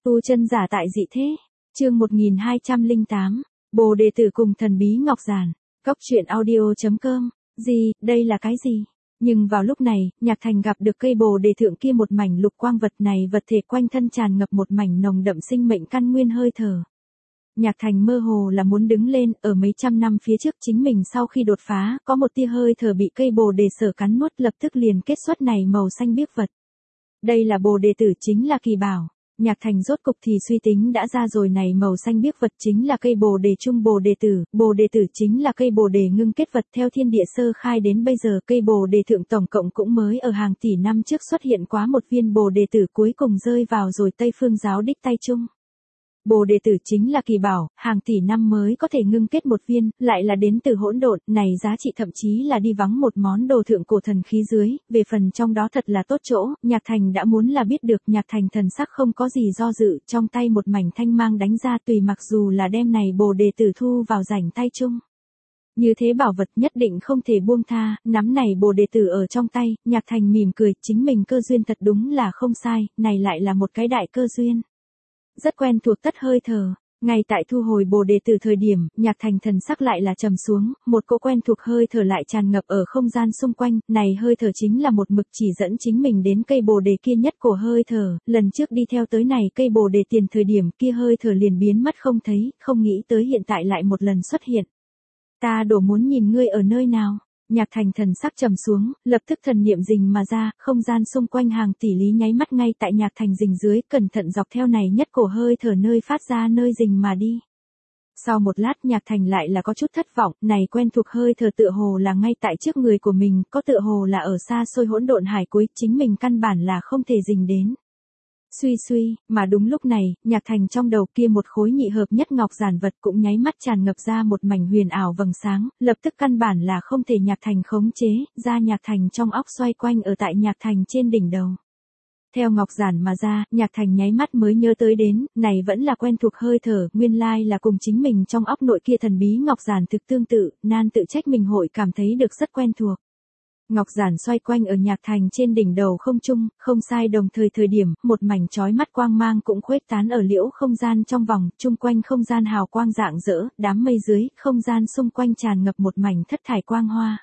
Tu chân giả tại dị thế. Chương 1208. Bồ đề tử cùng thần bí ngọc giản. Cốc truyện audio.com. Gì, đây là cái gì? Nhưng vào lúc này, Nhạc Thành gặp được cây bồ đề thượng kia một mảnh lục quang vật này, vật thể quanh thân tràn ngập một mảnh nồng đậm sinh mệnh căn nguyên hơi thở. Nhạc Thành mơ hồ là muốn đứng lên, ở mấy trăm năm phía trước chính mình sau khi đột phá, có một tia hơi thở bị cây bồ đề sở cắn nuốt, lập tức liền kết xuất này màu xanh biếc vật. Đây là bồ đề tử, chính là kỳ bảo. Nhạc Thành rốt cục thì suy tính đã ra rồi, này màu xanh biếc vật chính là cây bồ đề trung bồ đề tử chính là cây bồ đề ngưng kết vật. Theo thiên địa sơ khai đến bây giờ, cây bồ đề thượng tổng cộng cũng mới ở hàng tỷ năm trước xuất hiện quá một viên bồ đề tử, cuối cùng rơi vào rồi Tây Phương giáo đích tay chung. Bồ đề tử chính là kỳ bảo, hàng tỷ năm mới có thể ngưng kết một viên, lại là đến từ hỗn độn, này giá trị thậm chí là đi vắng một món đồ thượng cổ thần khí dưới, về phần trong đó thật là tốt chỗ, Nhạc Thành đã muốn là biết được. Nhạc Thành thần sắc không có gì do dự, trong tay một mảnh thanh mang đánh ra, tùy mặc dù là đem này bồ đề tử thu vào rảnh tay chung. Như thế bảo vật nhất định không thể buông tha, nắm này bồ đề tử ở trong tay, Nhạc Thành mỉm cười, chính mình cơ duyên thật đúng là không sai, này lại là một cái đại cơ duyên. Rất quen thuộc tất hơi thở, ngay tại thu hồi bồ đề tử thời điểm, Nhạc Thành thần sắc lại là trầm xuống, một cỗ quen thuộc hơi thở lại tràn ngập ở không gian xung quanh, này hơi thở chính là một mực chỉ dẫn chính mình đến cây bồ đề kia nhất cổ hơi thở, lần trước đi theo tới này cây bồ đề tiền thời điểm kia hơi thở liền biến mất không thấy, không nghĩ tới hiện tại lại một lần xuất hiện. Ta đổ muốn nhìn ngươi ở nơi nào. Nhạc Thành thần sắc trầm xuống, lập tức thần niệm rình mà ra, không gian xung quanh hàng tỷ lý nháy mắt ngay tại Nhạc Thành rình dưới, cẩn thận dọc theo này nhất cổ hơi thở nơi phát ra nơi rình mà đi. Sau một lát Nhạc Thành lại là có chút thất vọng, này quen thuộc hơi thở tựa hồ là ngay tại trước người của mình, có tựa hồ là ở xa xôi hỗn độn hải cuối, chính mình căn bản là không thể rình đến. Suy, mà đúng lúc này, Nhạc Thành trong đầu kia một khối nhị hợp nhất ngọc giản vật cũng nháy mắt tràn ngập ra một mảnh huyền ảo vầng sáng, lập tức căn bản là không thể Nhạc Thành khống chế, ra Nhạc Thành trong óc xoay quanh ở tại Nhạc Thành trên đỉnh đầu. Theo ngọc giản mà ra, Nhạc Thành nháy mắt mới nhớ tới đến, này vẫn là quen thuộc hơi thở, nguyên lai là cùng chính mình trong óc nội kia thần bí ngọc giản thực tương tự, nan tự trách mình hội cảm thấy được rất quen thuộc. Ngọc giản xoay quanh ở Nhạc Thành trên đỉnh đầu không trung, không sai, đồng thời điểm, một mảnh chói mắt quang mang cũng khuếch tán ở liễu không gian trong vòng, chung quanh không gian hào quang rạng rỡ, đám mây dưới, không gian xung quanh tràn ngập một mảnh thất thải quang hoa.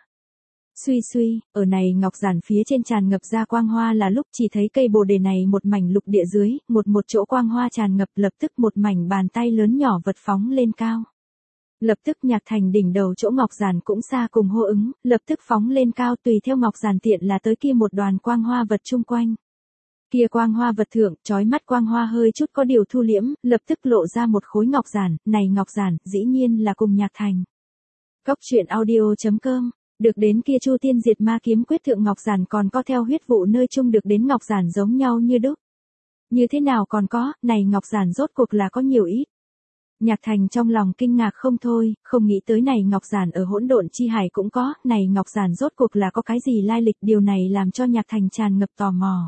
Suy, ở này ngọc giản phía trên tràn ngập ra quang hoa là lúc chỉ thấy cây bồ đề này một mảnh lục địa dưới, một chỗ quang hoa tràn ngập, lập tức một mảnh bàn tay lớn nhỏ vật phóng lên cao. Lập tức Nhạc Thành đỉnh đầu chỗ ngọc giản cũng xa cùng hô ứng, lập tức phóng lên cao, tùy theo ngọc giản tiện là tới kia một đoàn quang hoa vật chung quanh. Kia quang hoa vật thượng, chói mắt quang hoa hơi chút có điều thu liễm, lập tức lộ ra một khối ngọc giản, này ngọc giản, dĩ nhiên là cùng Nhạc Thành. Cốc truyện audio.com. Được đến kia Chu Tiên Diệt Ma Kiếm Quyết thượng ngọc giản còn có theo huyết vụ nơi chung được đến ngọc giản giống nhau như đúc. Như thế nào còn có, này ngọc giản rốt cuộc là có nhiều ít. Nhạc Thành trong lòng kinh ngạc không thôi, không nghĩ tới này ngọc giản ở hỗn độn chi hải cũng có, này ngọc giản rốt cuộc là có cái gì lai lịch, điều này làm cho Nhạc Thành tràn ngập tò mò.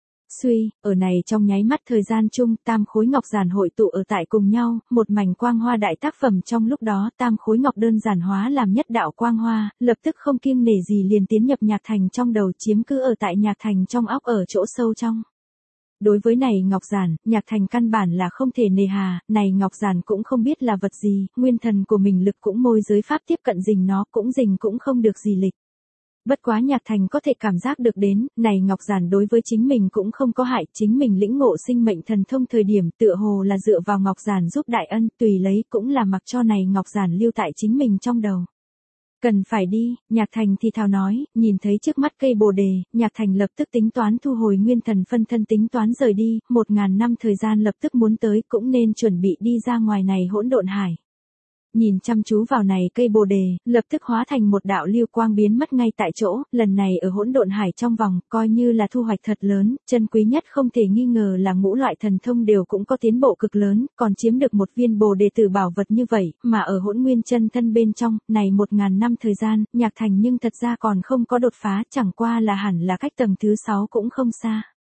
Suy, ở này trong nháy mắt thời gian chung, tam khối ngọc giản hội tụ ở tại cùng nhau, một mảnh quang hoa đại tác phẩm trong lúc đó, tam khối ngọc đơn giản hóa làm nhất đạo quang hoa, lập tức không kiêng nể gì liền tiến nhập Nhạc Thành trong đầu, chiếm cứ ở tại Nhạc Thành trong óc ở chỗ sâu trong. Đối với này ngọc giản, Nhạc Thành căn bản là không thể nề hà, này ngọc giản cũng không biết là vật gì, nguyên thần của mình lực cũng môi giới pháp tiếp cận rình nó, cũng không được gì lịch. Bất quá Nhạc Thành có thể cảm giác được đến, này ngọc giản đối với chính mình cũng không có hại, chính mình lĩnh ngộ sinh mệnh thần thông thời điểm tựa hồ là dựa vào ngọc giản giúp đại ân, tùy lấy cũng là mặc cho này ngọc giản lưu tại chính mình trong đầu. Cần phải đi, Nhạc Thành thì thào nói, nhìn thấy trước mắt cây bồ đề, Nhạc Thành lập tức tính toán thu hồi nguyên thần phân thân, tính toán rời đi, 1000 năm thời gian lập tức muốn tới, cũng nên chuẩn bị đi ra ngoài này hỗn độn hải. Nhìn chăm chú vào này cây bồ đề, lập tức hóa thành một đạo lưu quang biến mất ngay tại chỗ, lần này ở hỗn độn hải trong vòng, coi như là thu hoạch thật lớn, chân quý nhất không thể nghi ngờ là ngũ loại thần thông đều cũng có tiến bộ cực lớn, còn chiếm được một viên bồ đề tử bảo vật như vậy, mà ở hỗn nguyên chân thân bên trong, này 1000 năm thời gian, Nhạc Thành nhưng thật ra còn không có đột phá, chẳng qua là hẳn là cách tầng thứ 6 cũng không xa.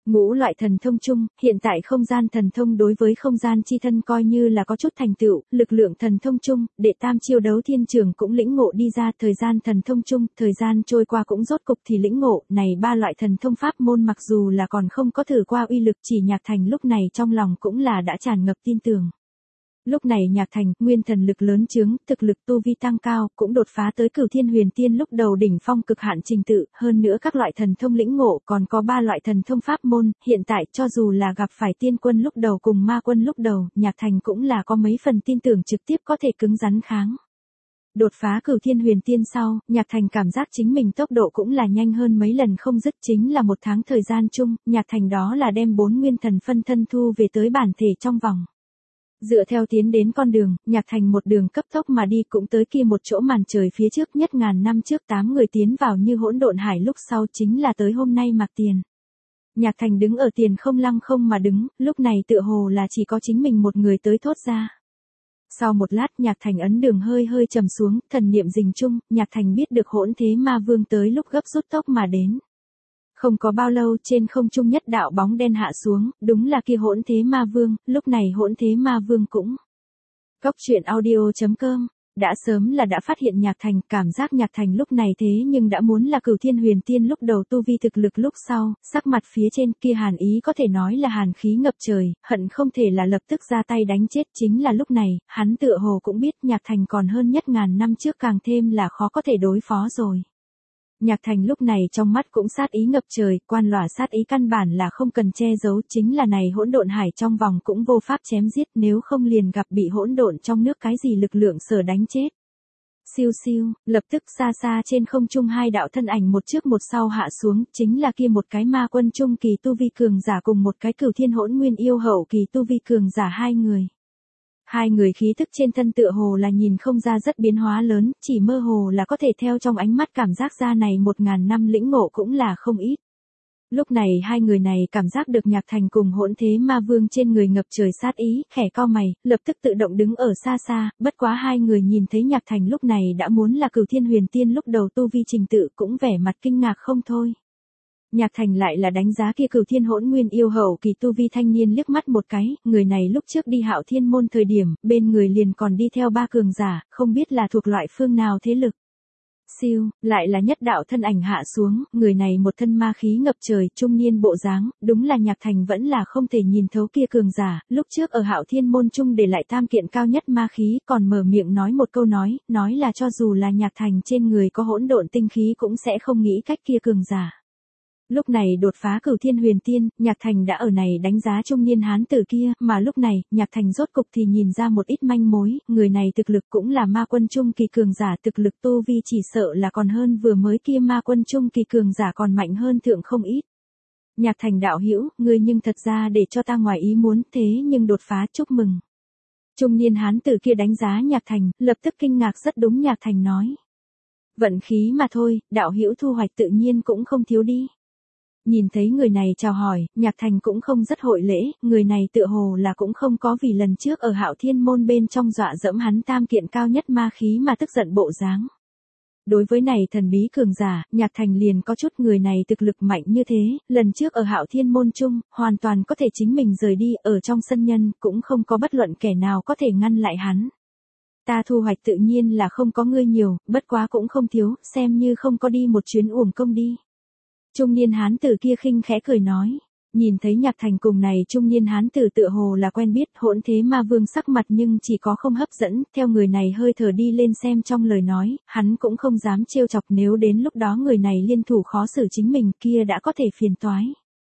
Ngũ loại thần thông chung, hiện tại không gian thần thông đối với không gian chi thân coi như là có chút thành tựu, lực lượng thần thông chung, đệ tam chiêu đấu thiên trường cũng lĩnh ngộ đi ra, thời gian thần thông chung, thời gian trôi qua cũng rốt cục thì lĩnh ngộ, này ba loại thần thông pháp môn mặc dù là còn không có thử qua uy lực, chỉ Nhạc Thành lúc này trong lòng cũng là đã tràn ngập tin tưởng. Lúc này Nhạc Thành, nguyên thần lực lớn chướng, thực lực tu vi tăng cao, cũng đột phá tới Cửu Thiên Huyền Tiên lúc đầu đỉnh phong cực hạn trình tự, hơn nữa các loại thần thông lĩnh ngộ còn có 3 loại thần thông pháp môn, hiện tại cho dù là gặp phải tiên quân lúc đầu cùng ma quân lúc đầu, Nhạc Thành cũng là có mấy phần tin tưởng trực tiếp có thể cứng rắn kháng. Đột phá Cửu Thiên Huyền Tiên sau, Nhạc Thành cảm giác chính mình tốc độ cũng là nhanh hơn mấy lần không dứt, chính là 1 tháng thời gian chung, Nhạc Thành đó là đem 4 nguyên thần phân thân thu về tới bản thể trong vòng. Dựa theo tiến đến con đường, Nhạc Thành một đường cấp tốc mà đi cũng tới kia một chỗ màn trời phía trước nhất ngàn năm trước 8 người tiến vào như hỗn độn hải lúc sau chính là tới hôm nay Mạc Tiền. Nhạc Thành đứng ở tiền không lăng không mà đứng, lúc này tựa hồ là chỉ có chính mình một người tới thốt ra. Sau một lát Nhạc Thành ấn đường hơi hơi trầm xuống, thần niệm rình chung, Nhạc Thành biết được hỗn thế ma vương tới lúc gấp rút tốc mà đến. Không có bao lâu trên không trung nhất đạo bóng đen hạ xuống, đúng là kia hỗn thế ma vương, lúc này hỗn thế ma vương cũng. Cốc truyện audio.com, đã sớm là đã phát hiện Nhạc Thành, cảm giác Nhạc Thành lúc này thế nhưng đã muốn là Cửu Thiên Huyền Tiên lúc đầu tu vi thực lực lúc sau, sắc mặt phía trên kia hàn ý có thể nói là hàn khí ngập trời, hận không thể là lập tức ra tay đánh chết, chính là lúc này, hắn tựa hồ cũng biết Nhạc Thành còn hơn nhất ngàn năm trước càng thêm là khó có thể đối phó rồi. Nhạc Thành lúc này trong mắt cũng sát ý ngập trời, quan lỏa sát ý căn bản là không cần che giấu, chính là này hỗn độn hải trong vòng cũng vô pháp chém giết, nếu không liền gặp bị hỗn độn trong nước cái gì lực lượng sở đánh chết. Siêu siêu, lập tức xa xa trên không trung 2 đạo thân ảnh một trước một sau hạ xuống, chính là kia một cái ma quân trung kỳ tu vi cường giả cùng một cái Cửu Thiên Hỗn Nguyên yêu hậu kỳ tu vi cường giả 2 người. 2 người khí thức trên thân tựa hồ là nhìn không ra rất biến hóa lớn, chỉ mơ hồ là có thể theo trong ánh mắt cảm giác ra này 1000 năm lĩnh ngộ cũng là không ít. Lúc này 2 người này cảm giác được Nhạc Thành cùng hỗn thế ma vương trên người ngập trời sát ý, khẽ cau mày, lập tức tự động đứng ở xa xa, bất quá 2 người nhìn thấy Nhạc Thành lúc này đã muốn là Cửu Thiên Huyền Tiên lúc đầu tu vi trình tự cũng vẻ mặt kinh ngạc không thôi. Nhạc Thành lại là đánh giá kia Cửu Thiên Hỗn Nguyên yêu hậu kỳ tu vi thanh niên liếc mắt một cái, người này lúc trước đi Hạo Thiên môn thời điểm, bên người liền còn đi theo 3 cường giả, không biết là thuộc loại phương nào thế lực. Siêu, lại là nhất đạo thân ảnh hạ xuống, người này một thân ma khí ngập trời, trung niên bộ dáng, đúng là Nhạc Thành vẫn là không thể nhìn thấu kia cường giả, lúc trước ở Hạo Thiên môn chung để lại tam kiện cao nhất ma khí, còn mở miệng nói một câu nói là cho dù là Nhạc Thành trên người có hỗn độn tinh khí cũng sẽ không nghĩ cách kia cường giả. Lúc này đột phá Cửu Thiên Huyền Tiên, Nhạc Thành đã ở này đánh giá trung niên hán tử kia, mà lúc này, Nhạc Thành rốt cục thì nhìn ra một ít manh mối, người này thực lực cũng là ma quân trung kỳ cường giả, thực lực tu vi chỉ sợ là còn hơn vừa mới kia ma quân trung kỳ cường giả còn mạnh hơn thượng không ít. Nhạc Thành đạo hữu, ngươi nhưng thật ra để cho ta ngoài ý muốn, thế nhưng đột phá chúc mừng. Trung niên hán tử kia đánh giá Nhạc Thành, lập tức kinh ngạc rất đúng Nhạc Thành nói. Vận khí mà thôi, đạo hữu thu hoạch tự nhiên cũng không thiếu đi. Nhìn thấy người này chào hỏi, Nhạc Thành cũng không rất hội lễ, người này tựa hồ là cũng không có vì lần trước ở Hạo Thiên môn bên trong dọa dẫm hắn tam kiện cao nhất ma khí mà tức giận bộ dáng. Đối với này thần bí cường giả, Nhạc Thành liền có chút người này thực lực mạnh như thế, lần trước ở Hạo Thiên môn chung, hoàn toàn có thể chính mình rời đi, ở trong sân nhân, cũng không có bất luận kẻ nào có thể ngăn lại hắn. Ta thu hoạch tự nhiên là không có ngươi nhiều, bất quá cũng không thiếu, xem như không có đi một chuyến uổng công đi. Trung niên hán tử kia khinh khẽ cười nói, nhìn thấy Nhạc Thành cùng này trung niên hán tử tựa hồ là quen biết, hỗn thế ma vương sắc mặt nhưng chỉ có không hấp dẫn, theo người này hơi thở đi lên xem trong lời nói, hắn cũng không dám trêu chọc, nếu đến lúc đó người này liên thủ khó xử chính mình kia đã có thể phiền toái.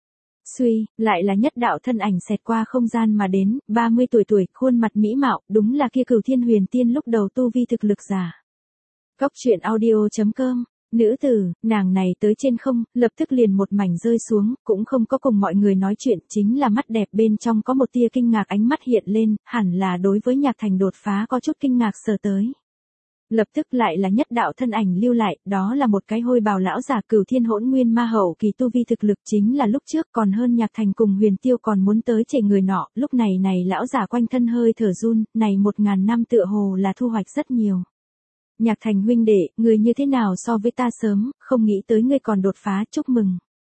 Suy, lại là nhất đạo thân ảnh xẹt qua không gian mà đến, 30 tuổi, khuôn mặt mỹ mạo, đúng là kia Cửu Thiên Huyền Tiên lúc đầu tu vi thực lực giả. Cốc truyện audio.com. Nữ tử, nàng này tới trên không, lập tức liền một mảnh rơi xuống, cũng không có cùng mọi người nói chuyện, chính là mắt đẹp bên trong có một tia kinh ngạc ánh mắt hiện lên, hẳn là đối với Nhạc Thành đột phá có chút kinh ngạc sờ tới. Lập tức lại là nhất đạo thân ảnh lưu lại, đó là một cái hôi bào lão giả Cửu Thiên Hỗn Nguyên ma hậu kỳ tu vi thực lực chính là lúc trước còn hơn Nhạc Thành cùng Huyền Tiêu còn muốn tới chảy người nọ, lúc này lão giả quanh thân hơi thở run, này 1000 năm tựa hồ là thu hoạch rất nhiều. Nhạc Thành huynh đệ, người như thế nào so với ta sớm, không nghĩ tới ngươi còn đột phá, chúc mừng.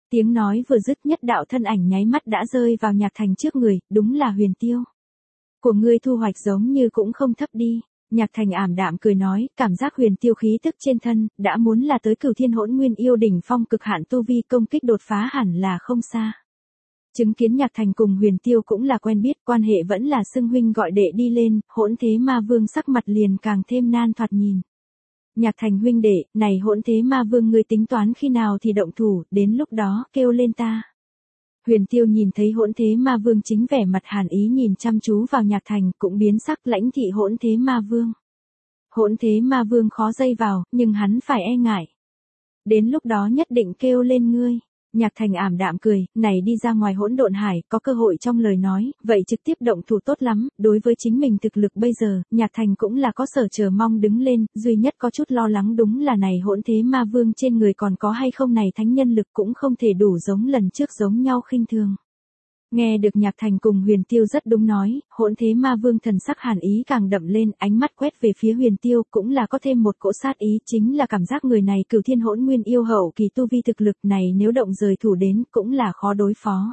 Tiếng nói vừa dứt, nhất đạo thân ảnh nháy mắt đã rơi vào Nhạc Thành trước người, đúng là Huyền Tiêu. Của ngươi thu hoạch giống như cũng không thấp đi. Nhạc Thành ảm đạm cười nói, cảm giác Huyền Tiêu khí tức trên thân, đã muốn là tới Cửu Thiên Hỗn Nguyên Yêu đỉnh phong cực hạn tu vi, công kích đột phá hẳn là không xa. Chứng kiến Nhạc Thành cùng Huyền Tiêu cũng là quen biết, quan hệ vẫn là xưng huynh gọi đệ đi lên, Hỗn Thế Ma Vương sắc mặt liền càng thêm nan thoạt nhìn. Nhạc Thành huynh đệ, này Hỗn Thế Ma Vương ngươi tính toán khi nào thì động thủ, đến lúc đó kêu lên ta. Huyền Tiêu nhìn thấy Hỗn Thế Ma Vương chính vẻ mặt hàn ý nhìn chăm chú vào Nhạc Thành, cũng biến sắc, lãnh thị Hỗn Thế Ma Vương. Hỗn Thế Ma Vương khó dây vào, nhưng hắn phải e ngại. Đến lúc đó nhất định kêu lên ngươi. Nhạc Thành ảm đạm cười, này đi ra ngoài hỗn độn hải, có cơ hội trong lời nói, vậy trực tiếp động thủ tốt lắm, đối với chính mình thực lực bây giờ, Nhạc Thành cũng là có sở chờ mong đứng lên, duy nhất có chút lo lắng đúng là này Hỗn Thế Ma Vương trên người còn có hay không này thánh nhân lực cũng không thể đủ giống lần trước giống nhau khinh thường. Nghe được Nhạc Thành cùng Huyền Tiêu rất đúng nói, Hỗn Thế Ma Vương thần sắc hàn ý càng đậm lên, ánh mắt quét về phía Huyền Tiêu, cũng là có thêm một cỗ sát ý, chính là cảm giác người này Cửu Thiên Hỗn Nguyên Yêu hậu kỳ tu vi thực lực này nếu động rời thủ đến, cũng là khó đối phó.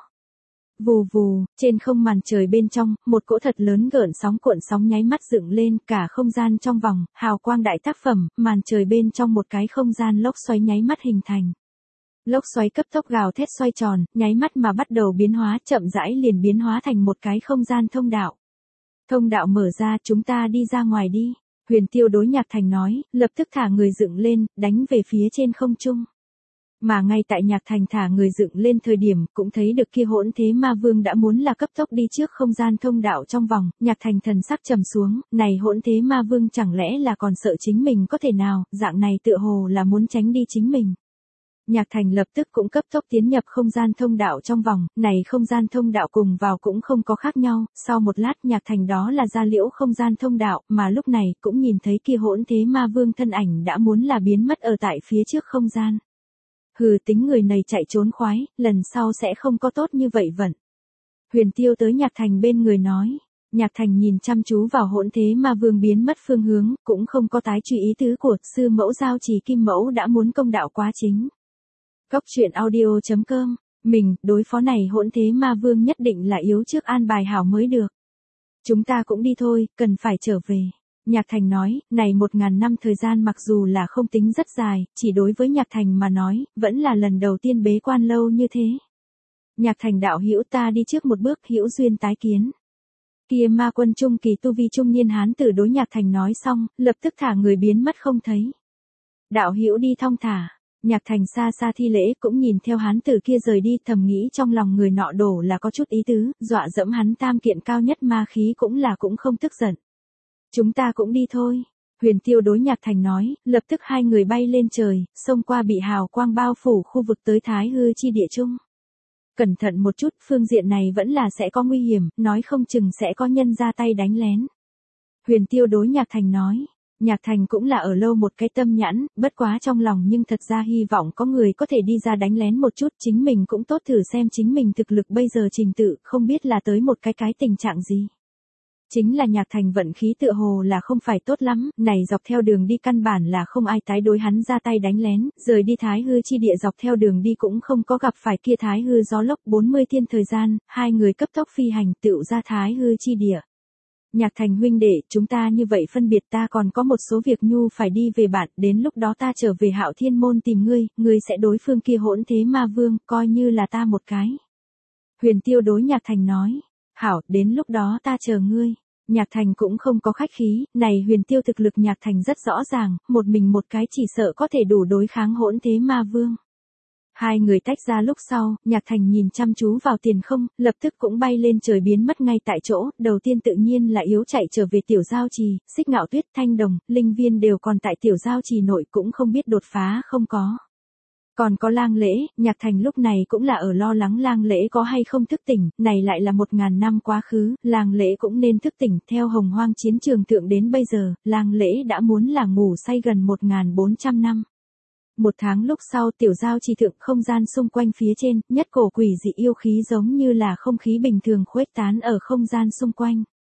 Vù vù, trên không màn trời bên trong, một cỗ thật lớn gợn sóng cuộn sóng nháy mắt dựng lên, cả không gian trong vòng, hào quang đại tác phẩm, màn trời bên trong một cái không gian lốc xoáy nháy mắt hình thành. Lốc xoáy cấp tốc gào thét xoay tròn, nháy mắt mà bắt đầu biến hóa, chậm rãi liền biến hóa thành một cái không gian thông đạo. Thông đạo mở ra, chúng ta đi ra ngoài đi. Huyền Tiêu đối Nhạc Thành nói, lập tức thả người dựng lên, đánh về phía trên không trung. Mà ngay tại Nhạc Thành thả người dựng lên thời điểm, cũng thấy được kia Hỗn Thế Ma Vương đã muốn là cấp tốc đi trước không gian thông đạo trong vòng, Nhạc Thành thần sắc trầm xuống, này Hỗn Thế Ma Vương chẳng lẽ là còn sợ chính mình có thể nào, dạng này tựa hồ là muốn tránh đi chính mình. Nhạc Thành lập tức cũng cấp tốc tiến nhập không gian thông đạo trong vòng, này không gian thông đạo cùng vào cũng không có khác nhau, sau một lát Nhạc Thành đó là ra liễu không gian thông đạo, mà lúc này cũng nhìn thấy kia Hỗn Thế Ma Vương thân ảnh đã muốn là biến mất ở tại phía trước không gian. Hừ, tính người này chạy trốn khoái, lần sau sẽ không có tốt như vậy vận. Huyền Tiêu tới Nhạc Thành bên người nói. Nhạc Thành nhìn chăm chú vào Hỗn Thế Ma Vương biến mất phương hướng, cũng không có tái truy ý tứ của sư mẫu giao trì kim mẫu đã muốn công đạo quá chính. Cốc truyện audio.com, mình, đối phó này Hỗn Thế Ma Vương nhất định là yếu trước an bài hảo mới được. Chúng ta cũng đi thôi, cần phải trở về. Nhạc Thành nói, này 1000 năm thời gian mặc dù là không tính rất dài, chỉ đối với Nhạc Thành mà nói, vẫn là lần đầu tiên bế quan lâu như thế. Nhạc Thành đạo hữu ta đi trước một bước, hữu duyên tái kiến. Kia ma quân trung kỳ tu vi trung niên hán tử đối Nhạc Thành nói xong, lập tức thả người biến mất không thấy. Đạo hữu đi thong thả. Nhạc Thành xa xa thi lễ cũng nhìn theo hán tử kia rời đi, thầm nghĩ trong lòng người nọ đổ là có chút ý tứ, dọa dẫm hắn tam kiện cao nhất ma khí cũng không tức giận. Chúng ta cũng đi thôi. Huyền Tiêu đối Nhạc Thành nói, lập tức hai người bay lên trời, xông qua bị hào quang bao phủ khu vực tới Thái Hư chi địa chung. Cẩn thận một chút, phương diện này vẫn là sẽ có nguy hiểm, nói không chừng sẽ có nhân ra tay đánh lén. Huyền Tiêu đối Nhạc Thành nói. Nhạc Thành cũng là ở lâu một cái tâm nhãn, bất quá trong lòng nhưng thật ra hy vọng có người có thể đi ra đánh lén một chút, chính mình cũng tốt thử xem chính mình thực lực bây giờ trình tự, không biết là tới một cái tình trạng gì. Chính là Nhạc Thành vận khí tựa hồ là không phải tốt lắm, này dọc theo đường đi căn bản là không ai tái đối hắn ra tay đánh lén, rời đi Thái Hư chi địa dọc theo đường đi cũng không có gặp phải kia Thái Hư gió lốc 40 thiên thời gian, hai người cấp tốc phi hành tựu ra Thái Hư chi địa. Nhạc Thành huynh đệ, chúng ta như vậy phân biệt, ta còn có một số việc nhu phải đi về bạn, đến lúc đó ta trở về Hạo Thiên môn tìm ngươi sẽ đối phương kia Hỗn Thế Ma Vương, coi như là ta một cái. Huyền Tiêu đối Nhạc Thành nói, hảo, đến lúc đó ta chờ ngươi. Nhạc Thành cũng không có khách khí, này Huyền Tiêu thực lực Nhạc Thành rất rõ ràng, một mình một cái chỉ sợ có thể đủ đối kháng Hỗn Thế Ma Vương. Hai người tách ra lúc sau, Nhạc Thành nhìn chăm chú vào tiền không, lập tức cũng bay lên trời biến mất ngay tại chỗ, đầu tiên tự nhiên là yếu chạy trở về Tiểu Giao Trì, Xích Ngạo Tuyết, Thanh Đồng, Linh Viên đều còn tại Tiểu Giao Trì nội cũng không biết đột phá không có. Còn có Lang Lễ, Nhạc Thành lúc này cũng là ở lo lắng Lang Lễ có hay không thức tỉnh, này lại là 1000 năm quá khứ, Lang Lễ cũng nên thức tỉnh, theo Hồng Hoang chiến trường thượng đến bây giờ, Lang Lễ đã muốn là ngủ say gần 1400 năm. Một tháng lúc sau Tiểu Giao Trì thượng không gian xung quanh phía trên, nhất cổ quỷ dị yêu khí giống như là không khí bình thường khuếch tán ở không gian xung quanh.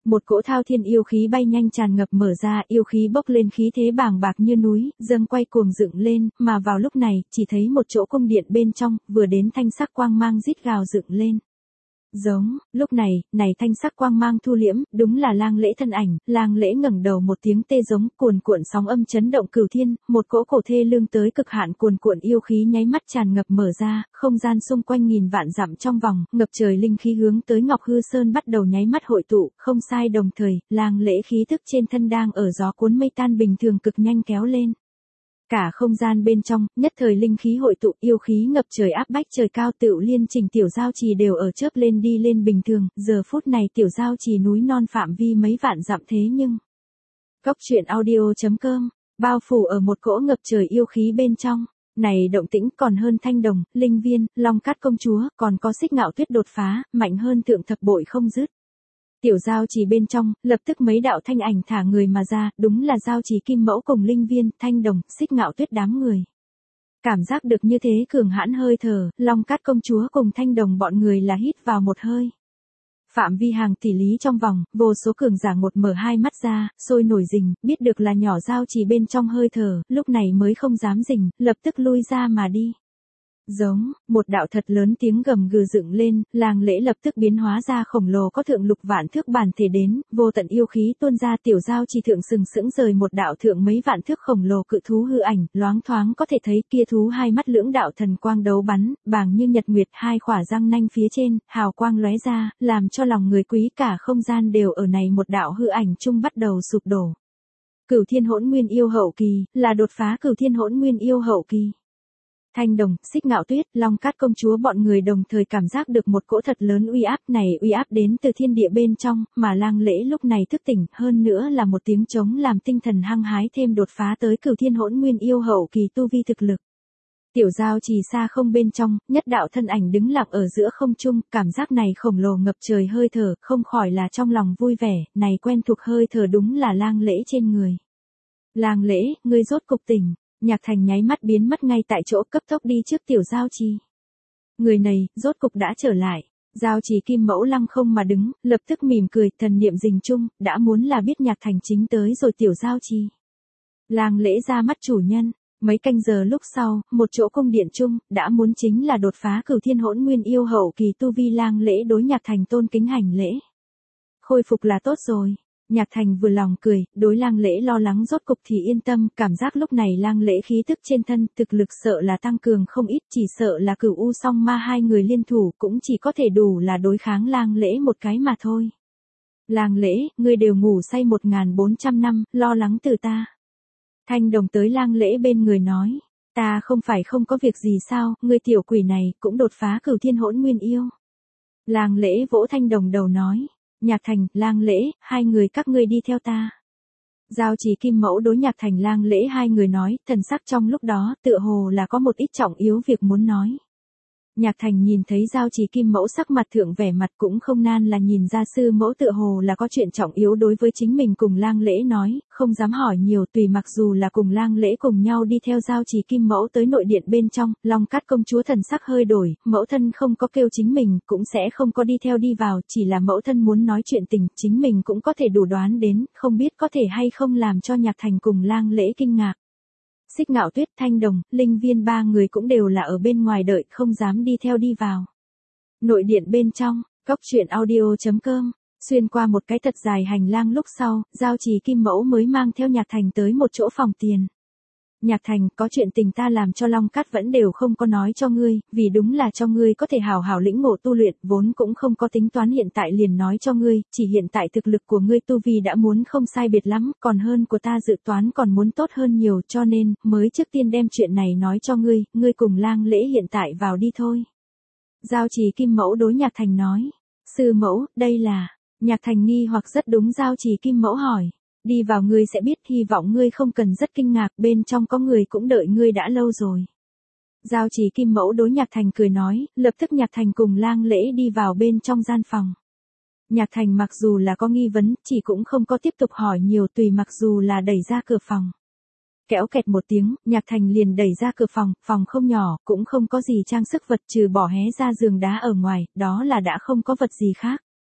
Một cỗ thao thiên yêu khí bay nhanh tràn ngập mở ra, yêu khí bốc lên khí thế bàng bạc như núi, dâng quay cuồng dựng lên, mà vào lúc này, chỉ thấy một chỗ cung điện bên trong, vừa đến thanh sắc quang mang rít gào dựng lên. Giống, lúc này thanh sắc quang mang thu liễm, đúng là Lang Lễ thân ảnh, Lang Lễ ngẩng đầu một tiếng tê giống, cuồn cuộn sóng âm chấn động cửu thiên, một cỗ cổ thê lương tới cực hạn cuồn cuộn yêu khí nháy mắt tràn ngập mở ra, không gian xung quanh nghìn vạn dặm trong vòng, ngập trời linh khí hướng tới Ngọc Hư Sơn bắt đầu nháy mắt hội tụ, không sai đồng thời, Lang Lễ khí thức trên thân đang ở gió cuốn mây tan bình thường cực nhanh kéo lên. Cả không gian bên trong, nhất thời linh khí hội tụ, yêu khí ngập trời áp bách trời cao, Tựu Liên Trình tiểu giao trì đều ở chớp lên đi lên bình thường, giờ phút này tiểu giao trì núi non phạm vi mấy vạn dặm thế nhưng. Cốc truyện audio.com, bao phủ ở một cỗ ngập trời yêu khí bên trong. Này động tĩnh còn hơn Thanh Đồng, Linh Viên, Long Cát công chúa, còn có Xích Ngạo Tuyết đột phá, mạnh hơn Thượng Thập Bội không dứt. Tiểu giao trì bên trong, lập tức mấy đạo thanh ảnh thả người mà ra, đúng là giao trì Kim Mẫu cùng Linh Viên, Thanh Đồng, Xích Ngạo Tuyết đám người. Cảm giác được như thế cường hãn hơi thở, Long Cát công chúa cùng Thanh Đồng bọn người là hít vào một hơi. Phạm vi hàng tỷ lý trong vòng, vô số cường giả một mở hai mắt ra, sôi nổi rình, biết được là nhỏ giao trì bên trong hơi thở, lúc này mới không dám rình, lập tức lui ra mà đi. Giống, một đạo thật lớn tiếng gầm gừ dựng lên, Lang Lễ lập tức biến hóa ra khổng lồ có thượng lục vạn thước bản thể đến, vô tận yêu khí tuôn ra tiểu giao trì thượng sừng sững rời một đạo thượng mấy vạn thước khổng lồ cự thú hư ảnh, loáng thoáng có thể thấy kia thú hai mắt lưỡng đạo thần quang đấu bắn, bàng như nhật nguyệt, hai khỏa răng nanh phía trên, hào quang lóe ra, làm cho lòng người quý cả không gian đều ở này một đạo hư ảnh chung bắt đầu sụp đổ. Cửu Thiên Hỗn Nguyên yêu hậu kỳ, là đột phá Cửu Thiên Hỗn Nguyên yêu hậu kỳ. Thanh Đồng, Xích Ngạo Tuyết, Long Cát công chúa bọn người đồng thời cảm giác được một cỗ thật lớn uy áp này, uy áp đến từ thiên địa bên trong, mà Lang Lễ lúc này thức tỉnh, hơn nữa là một tiếng trống làm tinh thần hăng hái thêm đột phá tới Cửu Thiên Hỗn Nguyên yêu hậu kỳ tu vi thực lực. Tiểu giao trì xa không bên trong, nhất đạo thân ảnh đứng lặng ở giữa không trung, cảm giác này khổng lồ ngập trời hơi thở, không khỏi là trong lòng vui vẻ, này quen thuộc hơi thở đúng là Lang Lễ trên người. Lang Lễ, ngươi rốt cục tỉnh. Nhạc Thành nháy mắt biến mất ngay tại chỗ, cấp tốc đi trước tiểu giao trì. Người này, rốt cục đã trở lại. Giao trì Kim Mẫu lăng không mà đứng, lập tức mỉm cười, thần niệm rình chung, đã muốn là biết Nhạc Thành chính tới rồi tiểu giao trì. Lang Lễ ra mắt chủ nhân, mấy canh giờ lúc sau, một chỗ cung điện chung, đã muốn chính là đột phá Cửu Thiên Hỗn Nguyên yêu hậu kỳ tu vi. Lang Lễ đối Nhạc Thành tôn kính hành lễ. Khôi phục là tốt rồi. Nhạc Thành vừa lòng cười, đối Lang Lễ lo lắng rốt cục thì yên tâm, cảm giác lúc này Lang Lễ khí tức trên thân, thực lực sợ là tăng cường không ít, chỉ sợ là Cửu U song ma hai người liên thủ, cũng chỉ có thể đủ là đối kháng Lang Lễ một cái mà thôi. Lang Lễ, ngươi đều ngủ say 1400 năm, lo lắng từ ta. Thanh Đồng tới Lang Lễ bên người nói, ta không phải không có việc gì sao, ngươi tiểu quỷ này, cũng đột phá Cửu Thiên Hỗn Nguyên yêu. Lang Lễ vỗ Thanh Đồng đầu nói. Nhạc Thành, Lang Lễ, hai người các ngươi đi theo ta. Giao trì Kim Mẫu đối Nhạc Thành Lang Lễ hai người nói, thần sắc trong lúc đó, tựa hồ là có một ít trọng yếu việc muốn nói. Nhạc Thành nhìn thấy Giao trì Kim Mẫu sắc mặt thượng vẻ mặt cũng không nan là nhìn ra sư mẫu tựa hồ là có chuyện trọng yếu đối với chính mình cùng Lang Lễ nói, không dám hỏi nhiều tùy mặc dù là cùng Lang Lễ cùng nhau đi theo Giao trì Kim Mẫu tới nội điện bên trong, Long Cát công chúa thần sắc hơi đổi, mẫu thân không có kêu chính mình, cũng sẽ không có đi theo đi vào, chỉ là mẫu thân muốn nói chuyện tình, chính mình cũng có thể đủ đoán đến, không biết có thể hay không làm cho Nhạc Thành cùng Lang Lễ kinh ngạc. Xích Ngạo Tuyết, Thanh Đồng, Linh Viên ba người cũng đều là ở bên ngoài đợi, không dám đi theo đi vào. Nội điện bên trong, cốc truyện audio.com, xuyên qua một cái thật dài hành lang lúc sau, Giao trì Kim Mẫu mới mang theo Nhạc Thành tới một chỗ phòng tiền. Nhạc Thành, có chuyện tình ta làm cho Long Cát vẫn đều không có nói cho ngươi, vì đúng là cho ngươi có thể hào hào lĩnh ngộ tu luyện, vốn cũng không có tính toán hiện tại liền nói cho ngươi, chỉ hiện tại thực lực của ngươi tu vi đã muốn không sai biệt lắm, còn hơn của ta dự toán còn muốn tốt hơn nhiều, cho nên, mới trước tiên đem chuyện này nói cho ngươi cùng Lang Lễ hiện tại vào đi thôi. Giao trì Kim Mẫu đối Nhạc Thành nói, sư mẫu, đây là, Nhạc Thành nghi hoặc rất đúng Giao trì Kim Mẫu hỏi. Đi vào ngươi sẽ biết, hy vọng ngươi không cần rất kinh ngạc, bên trong có người cũng đợi ngươi đã lâu rồi. Giao trì Kim Mẫu đối Nhạc Thành cười nói, lập tức Nhạc Thành cùng Lang Lễ đi vào bên trong gian phòng. Nhạc Thành mặc dù là có nghi vấn, chỉ cũng không có tiếp tục hỏi nhiều, tùy mặc dù là đẩy ra cửa phòng. Kéo kẹt một tiếng, Nhạc Thành liền đẩy ra cửa phòng, phòng không nhỏ, cũng không có gì trang sức vật trừ bỏ hé ra giường đá ở ngoài, đó là đã không có vật gì khác.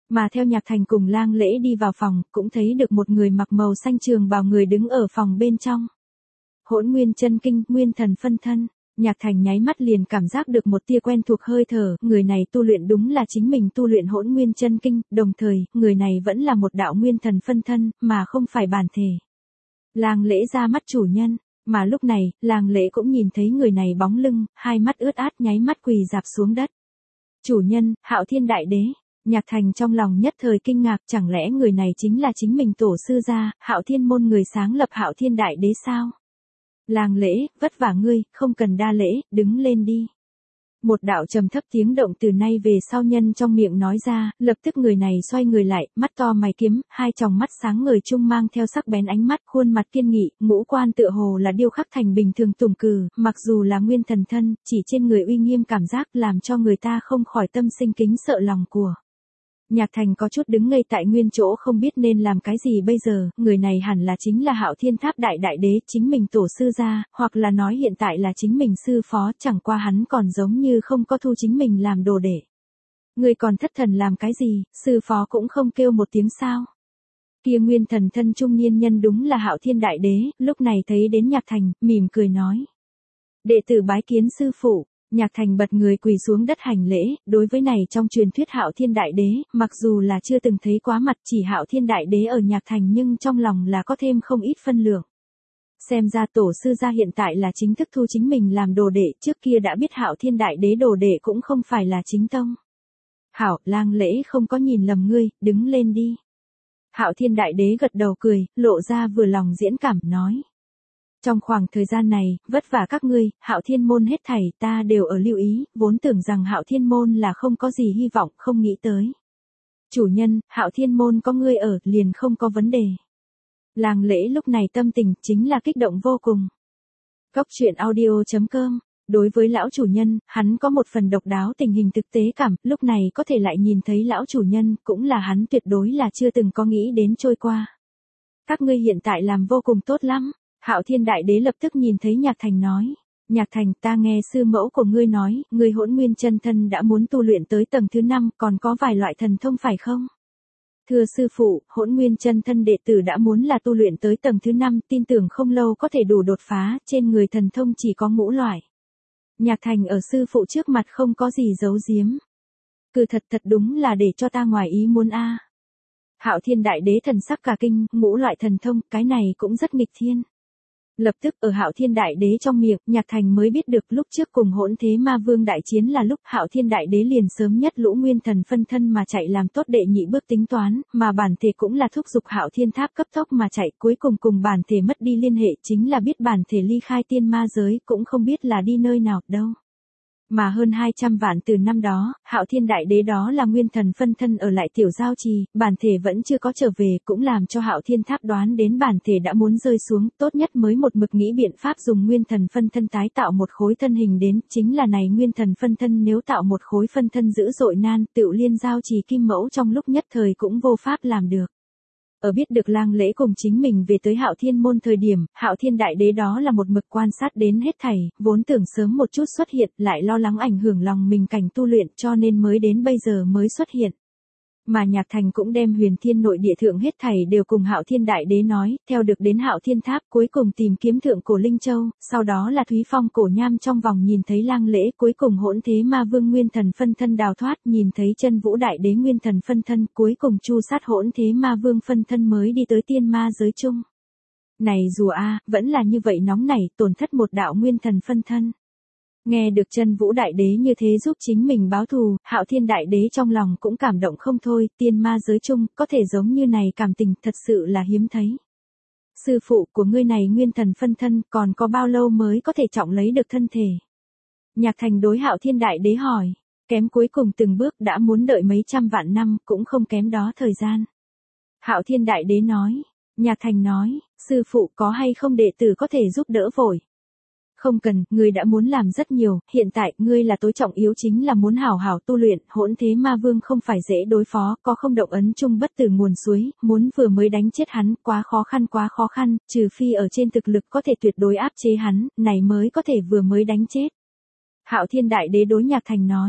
Mà theo Nhạc Thành cùng Lang Lễ đi vào phòng, cũng thấy được một người mặc màu xanh trường bào người đứng ở phòng bên trong. Hỗn Nguyên Chân Kinh, Nguyên Thần Phân Thân. Nhạc Thành nháy mắt liền cảm giác được một tia quen thuộc hơi thở, người này tu luyện đúng là chính mình tu luyện Hỗn Nguyên Chân Kinh, đồng thời, người này vẫn là một đạo Nguyên Thần Phân Thân, mà không phải bản thể. Lang Lễ ra mắt chủ nhân, mà lúc này, Lang Lễ cũng nhìn thấy người này bóng lưng, hai mắt ướt át nháy mắt quỳ rạp xuống đất. Chủ nhân, Hạo Thiên Đại Đế. Nhạc Thành trong lòng nhất thời kinh ngạc, chẳng lẽ người này chính là chính mình tổ sư gia, Hạo Thiên môn người sáng lập Hạo Thiên Đại Đế sao? Lang Lễ, vất vả ngươi, không cần đa lễ, đứng lên đi. Một đạo trầm thấp tiếng động từ nay về sau nhân trong miệng nói ra, lập tức người này xoay người lại, mắt to mày kiếm, hai tròng mắt sáng ngời chung mang theo sắc bén ánh mắt, khuôn mặt kiên nghị, ngũ quan tựa hồ là điêu khắc thành bình thường tùng cử, mặc dù là nguyên thần thân, chỉ trên người uy nghiêm cảm giác làm cho người ta không khỏi tâm sinh kính sợ lòng của. Nhạc Thành có chút đứng ngây tại nguyên chỗ không biết nên làm cái gì bây giờ, người này hẳn là chính là Hạo Thiên Tháp Đại Đại Đế, chính mình tổ sư gia, hoặc là nói hiện tại là chính mình sư phó, chẳng qua hắn còn giống như không có thu chính mình làm đồ đệ. Người còn thất thần làm cái gì, sư phó cũng không kêu một tiếng sao. Kia nguyên thần thân trung niên nhân đúng là Hạo Thiên Đại Đế, lúc này thấy đến Nhạc Thành, mỉm cười nói. Đệ tử bái kiến sư phụ. Nhạc Thành bật người quỳ xuống đất hành lễ, đối với này trong truyền thuyết Hạo Thiên Đại Đế, mặc dù là chưa từng thấy quá mặt chỉ Hạo Thiên Đại Đế ở Nhạc Thành nhưng trong lòng là có thêm không ít phân lượng. Xem ra tổ sư gia hiện tại là chính thức thu chính mình làm đồ đệ, trước kia đã biết Hạo Thiên Đại Đế đồ đệ cũng không phải là chính tông. Hảo, Lang Lễ không có nhìn lầm ngươi, đứng lên đi. Hạo Thiên Đại Đế gật đầu cười, lộ ra vừa lòng diễn cảm nói. Trong khoảng thời gian này, vất vả các ngươi, Hạo Thiên môn hết thảy ta đều ở lưu ý, vốn tưởng rằng Hạo Thiên môn là không có gì hy vọng, không nghĩ tới. Chủ nhân, Hạo Thiên môn có ngươi ở, liền không có vấn đề. Lang Lễ lúc này tâm tình chính là kích động vô cùng. Góc truyện audio.com. Đối với lão chủ nhân, hắn có một phần độc đáo tình hình thực tế cảm, lúc này có thể lại nhìn thấy lão chủ nhân, cũng là hắn tuyệt đối là chưa từng có nghĩ đến trôi qua. Các ngươi hiện tại làm vô cùng tốt lắm. Hạo Thiên Đại Đế lập tức nhìn thấy Nhạc Thành nói. Nhạc Thành, ta nghe sư mẫu của ngươi nói, ngươi Hỗn Nguyên chân thân đã muốn tu luyện tới tầng thứ 5, còn có vài loại thần thông phải không? Thưa sư phụ, Hỗn Nguyên chân thân đệ tử đã muốn là tu luyện tới tầng thứ 5, tin tưởng không lâu có thể đủ đột phá, trên người thần thông chỉ có ngũ loại. Nhạc Thành ở sư phụ trước mặt không có gì giấu giếm. Cứ thật đúng là để cho ta ngoài ý muốn a. Hạo Thiên Đại Đế thần sắc cả kinh, ngũ loại thần thông, cái này cũng rất nghịch thiên. Lập tức ở Hạo Thiên Đại Đế trong miệng, Nhạc Thành mới biết được lúc trước cùng Hỗn Thế Ma Vương đại chiến là lúc Hạo Thiên Đại Đế liền sớm nhất lũ nguyên thần phân thân mà chạy làm tốt đệ nhị bước tính toán, mà bản thể cũng là thúc giục Hạo Thiên Tháp cấp tốc mà chạy, cuối cùng bản thể mất đi liên hệ, chính là biết bản thể ly khai tiên ma giới, cũng không biết là đi nơi nào đâu. Mà hơn 200 vạn từ năm đó, Hạo Thiên Đại Đế đó là nguyên thần phân thân ở lại tiểu giao trì, bản thể vẫn chưa có trở về, cũng làm cho Hạo Thiên Tháp đoán đến bản thể đã muốn rơi xuống, tốt nhất mới một mực nghĩ biện pháp dùng nguyên thần phân thân tái tạo một khối thân hình đến, chính là này nguyên thần phân thân nếu tạo một khối phân thân dữ dội nan, tựu liên giao trì kim mẫu trong lúc nhất thời cũng vô pháp làm được. Ở biết được Lang Lễ cùng chính mình về tới Hạo Thiên môn thời điểm, Hạo Thiên Đại Đế đó là một mực quan sát đến hết thảy, vốn tưởng sớm một chút xuất hiện, lại lo lắng ảnh hưởng lòng mình cảnh tu luyện, cho nên mới đến bây giờ mới xuất hiện. Mà Nhạc Thành cũng đem Huyền Thiên nội địa thượng hết thảy đều cùng Hạo Thiên Đại Đế nói, theo được đến Hạo Thiên Tháp, cuối cùng tìm kiếm thượng cổ Linh Châu, sau đó là Thúy Phong cổ nham trong vòng nhìn thấy Lang Lễ, cuối cùng Hỗn Thế Ma Vương nguyên thần phân thân đào thoát, nhìn thấy Chân Vũ Đại Đế nguyên thần phân thân, cuối cùng chu sát Hỗn Thế Ma Vương phân thân mới đi tới tiên ma giới chung. Này rùa vẫn là như vậy nóng nảy, tổn thất một đạo nguyên thần phân thân. Nghe được Chân Vũ Đại Đế như thế giúp chính mình báo thù, Hạo Thiên Đại Đế trong lòng cũng cảm động không thôi, tiên ma giới chung, có thể giống như này cảm tình thật sự là hiếm thấy. Sư phụ của ngươi này nguyên thần phân thân còn có bao lâu mới có thể trọng lấy được thân thể? Nhạc Thành đối Hạo Thiên Đại Đế hỏi, kém cuối cùng từng bước đã muốn đợi mấy trăm vạn năm, cũng không kém đó thời gian. Hạo Thiên Đại Đế nói, Nhạc Thành nói, sư phụ có hay không đệ tử có thể giúp đỡ vội? Không cần, ngươi đã muốn làm rất nhiều, hiện tại, ngươi là tối trọng yếu chính là muốn hảo hảo tu luyện, Hỗn Thế Ma Vương không phải dễ đối phó, có không động ấn chung bất tử nguồn suối, muốn vừa mới đánh chết hắn, quá khó khăn, trừ phi ở trên thực lực có thể tuyệt đối áp chế hắn, này mới có thể vừa mới đánh chết. Hạo Thiên Đại Đế đối Nhạc Thành nói,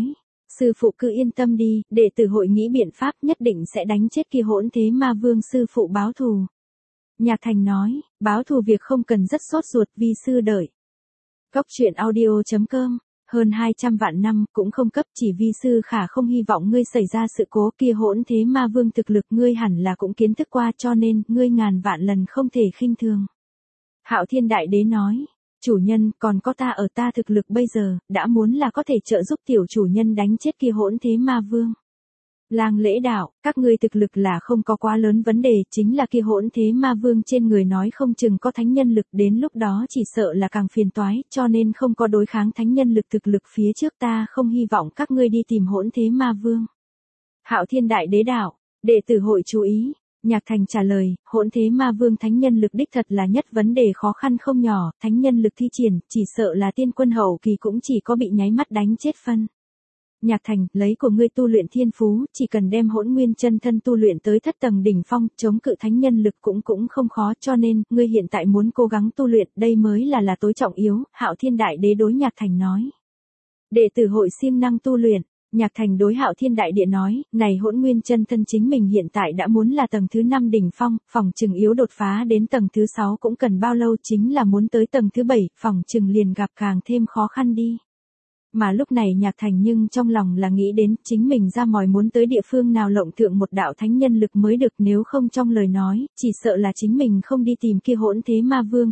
Sư phụ cứ yên tâm đi, đệ tử hội nghĩ biện pháp nhất định sẽ đánh chết kia hỗn thế ma vương sư phụ báo thù. Nhạc Thành nói, báo thù việc không cần rất sốt ruột vi sư đợi. Cốc truyện audio.com, hơn 200 vạn năm cũng không cấp chỉ vi sư khả không hy vọng ngươi xảy ra sự cố kia hỗn thế ma vương thực lực ngươi hẳn là cũng kiến thức qua cho nên ngươi ngàn vạn lần không thể khinh thường. Hạo Thiên Đại Đế nói, chủ nhân còn có ta ở ta thực lực bây giờ, đã muốn là có thể trợ giúp tiểu chủ nhân đánh chết kia hỗn thế ma vương. Lang Lễ đạo, các ngươi thực lực là không có quá lớn vấn đề, chính là kia hỗn thế ma vương trên người nói không chừng có thánh nhân lực đến lúc đó chỉ sợ là càng phiền toái, cho nên không có đối kháng thánh nhân lực thực lực phía trước ta không hy vọng các ngươi đi tìm hỗn thế ma vương. Hạo Thiên Đại Đế đạo, đệ tử hội chú ý. Nhạc Thành trả lời, hỗn thế ma vương thánh nhân lực đích thật là nhất vấn đề khó khăn không nhỏ, thánh nhân lực thi triển, chỉ sợ là tiên quân hậu kỳ cũng chỉ có bị nháy mắt đánh chết phân. Nhạc Thành, lấy của ngươi tu luyện thiên phú, chỉ cần đem hỗn nguyên chân thân tu luyện tới thất tầng đỉnh phong, chống cự thánh nhân lực cũng không khó cho nên, ngươi hiện tại muốn cố gắng tu luyện, đây mới là tối trọng yếu, Hạo Thiên Đại Đế đối Nhạc Thành nói. Đệ tử hội siêng năng tu luyện. Nhạc Thành đối Hạo Thiên Đại Địa nói, này hỗn nguyên chân thân chính mình hiện tại đã muốn là tầng thứ 5 đỉnh phong, phòng chừng yếu đột phá đến tầng thứ 6 cũng cần bao lâu chính là muốn tới tầng thứ 7, phòng chừng liền gặp càng thêm khó khăn đi. Mà lúc này Nhạc Thành nhưng trong lòng là nghĩ đến chính mình ra mòi muốn tới địa phương nào lộng thượng một đạo thánh nhân lực mới được nếu không trong lời nói, chỉ sợ là chính mình không đi tìm kia hỗn thế